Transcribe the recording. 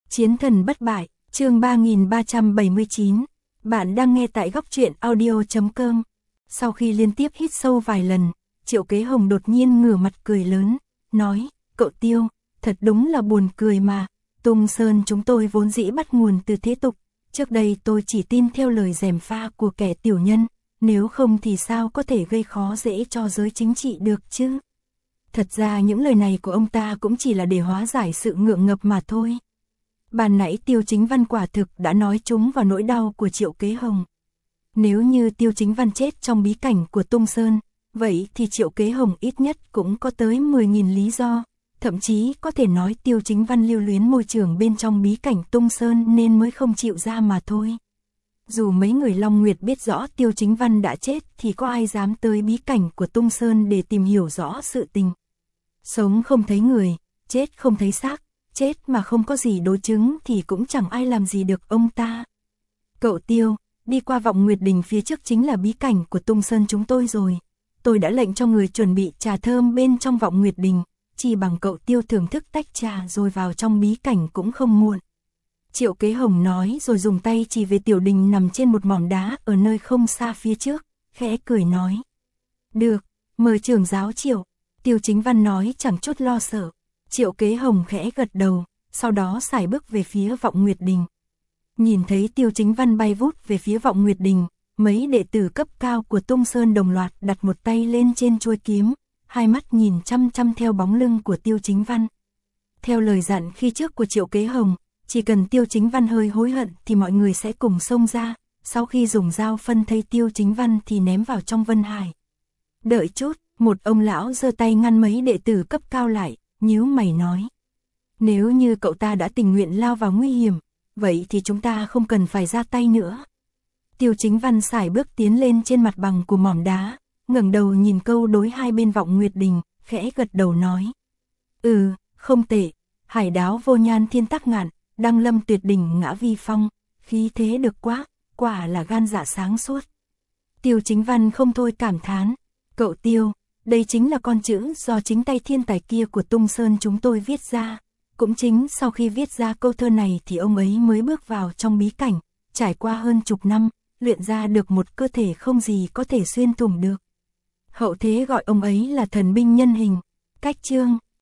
Chiến thần bất bại, chương 3379. Bạn đang nghe tại góc truyện audio.com. Sau khi liên tiếp hít sâu vài lần, Triệu Kế Hồng đột nhiên ngửa mặt cười lớn, nói, cậu Tiêu, thật đúng là buồn cười mà, Tung Sơn chúng tôi vốn dĩ bắt nguồn từ thế tục, trước đây tôi chỉ tin theo lời gièm pha của kẻ tiểu nhân, nếu không thì sao có thể gây khó dễ cho giới chính trị được chứ? Thật ra những lời này của ông ta cũng chỉ là để hóa giải sự ngượng ngập mà thôi. Ban nãy Tiêu Chính Văn quả thực đã nói trúng vào nỗi đau của Triệu Kế Hồng. Nếu như Tiêu Chính Văn chết trong bí cảnh của Tung Sơn, vậy thì Triệu Kế Hồng ít nhất cũng có tới 10.000 lý do, thậm chí có thể nói Tiêu Chính Văn lưu luyến môi trường bên trong bí cảnh Tung Sơn nên mới không chịu ra mà thôi. Dù mấy người Long Nguyệt biết rõ Tiêu Chính Văn đã chết thì có ai dám tới bí cảnh của Tung Sơn để tìm hiểu rõ sự tình. Sống không thấy người, chết không thấy xác, chết mà không có gì đối chứng thì cũng chẳng ai làm gì được ông ta. Cậu Tiêu, đi qua Vọng Nguyệt Đình phía trước chính là bí cảnh của Tung Sơn chúng tôi rồi. Tôi đã lệnh cho người chuẩn bị trà thơm bên trong Vọng Nguyệt Đình, chỉ bằng cậu Tiêu thưởng thức tách trà rồi vào trong bí cảnh cũng không muộn. Triệu Kế Hồng nói rồi dùng tay chỉ về tiểu đình nằm trên một mỏm đá ở nơi không xa phía trước, khẽ cười nói. Được, mời trưởng giáo Triệu. Tiêu Chính Văn nói chẳng chút lo sợ. Triệu Kế Hồng khẽ gật đầu, sau đó sải bước về phía Vọng Nguyệt Đình. Nhìn thấy Tiêu Chính Văn bay vút về phía Vọng Nguyệt Đình, mấy đệ tử cấp cao của Tung Sơn đồng loạt đặt một tay lên trên chuôi kiếm, hai mắt nhìn chăm chăm theo bóng lưng của Tiêu Chính Văn. Theo lời dặn khi trước của Triệu Kế Hồng, chỉ cần Tiêu Chính Văn hơi hối hận thì mọi người sẽ cùng xông ra, sau khi dùng dao phân thây Tiêu Chính Văn thì ném vào trong Vân Hải. Đợi chút, một ông lão giơ tay ngăn mấy đệ tử cấp cao lại, nhíu mày nói. Nếu như cậu ta đã tình nguyện lao vào nguy hiểm, vậy thì chúng ta không cần phải ra tay nữa. Tiêu Chính Văn sải bước tiến lên trên mặt bằng của mỏm đá, ngẩng đầu nhìn câu đối hai bên Vọng Nguyệt Đình, khẽ gật đầu nói. Không tệ, hải đáo vô nhan thiên tắc ngạn, đăng lâm tuyệt đỉnh ngã vi phong, khí thế được quá, quả là gan dạ sáng suốt. Tiêu Chính Văn không thôi cảm thán, cậu Tiêu, đây chính là con chữ do chính tay thiên tài kia của Tung Sơn chúng tôi viết ra. Cũng chính sau khi viết ra câu thơ này thì ông ấy mới bước vào trong bí cảnh, trải qua hơn chục năm, luyện ra được một cơ thể không gì có thể xuyên thủng được. Hậu thế gọi ông ấy là thần binh nhân hình. Cách chương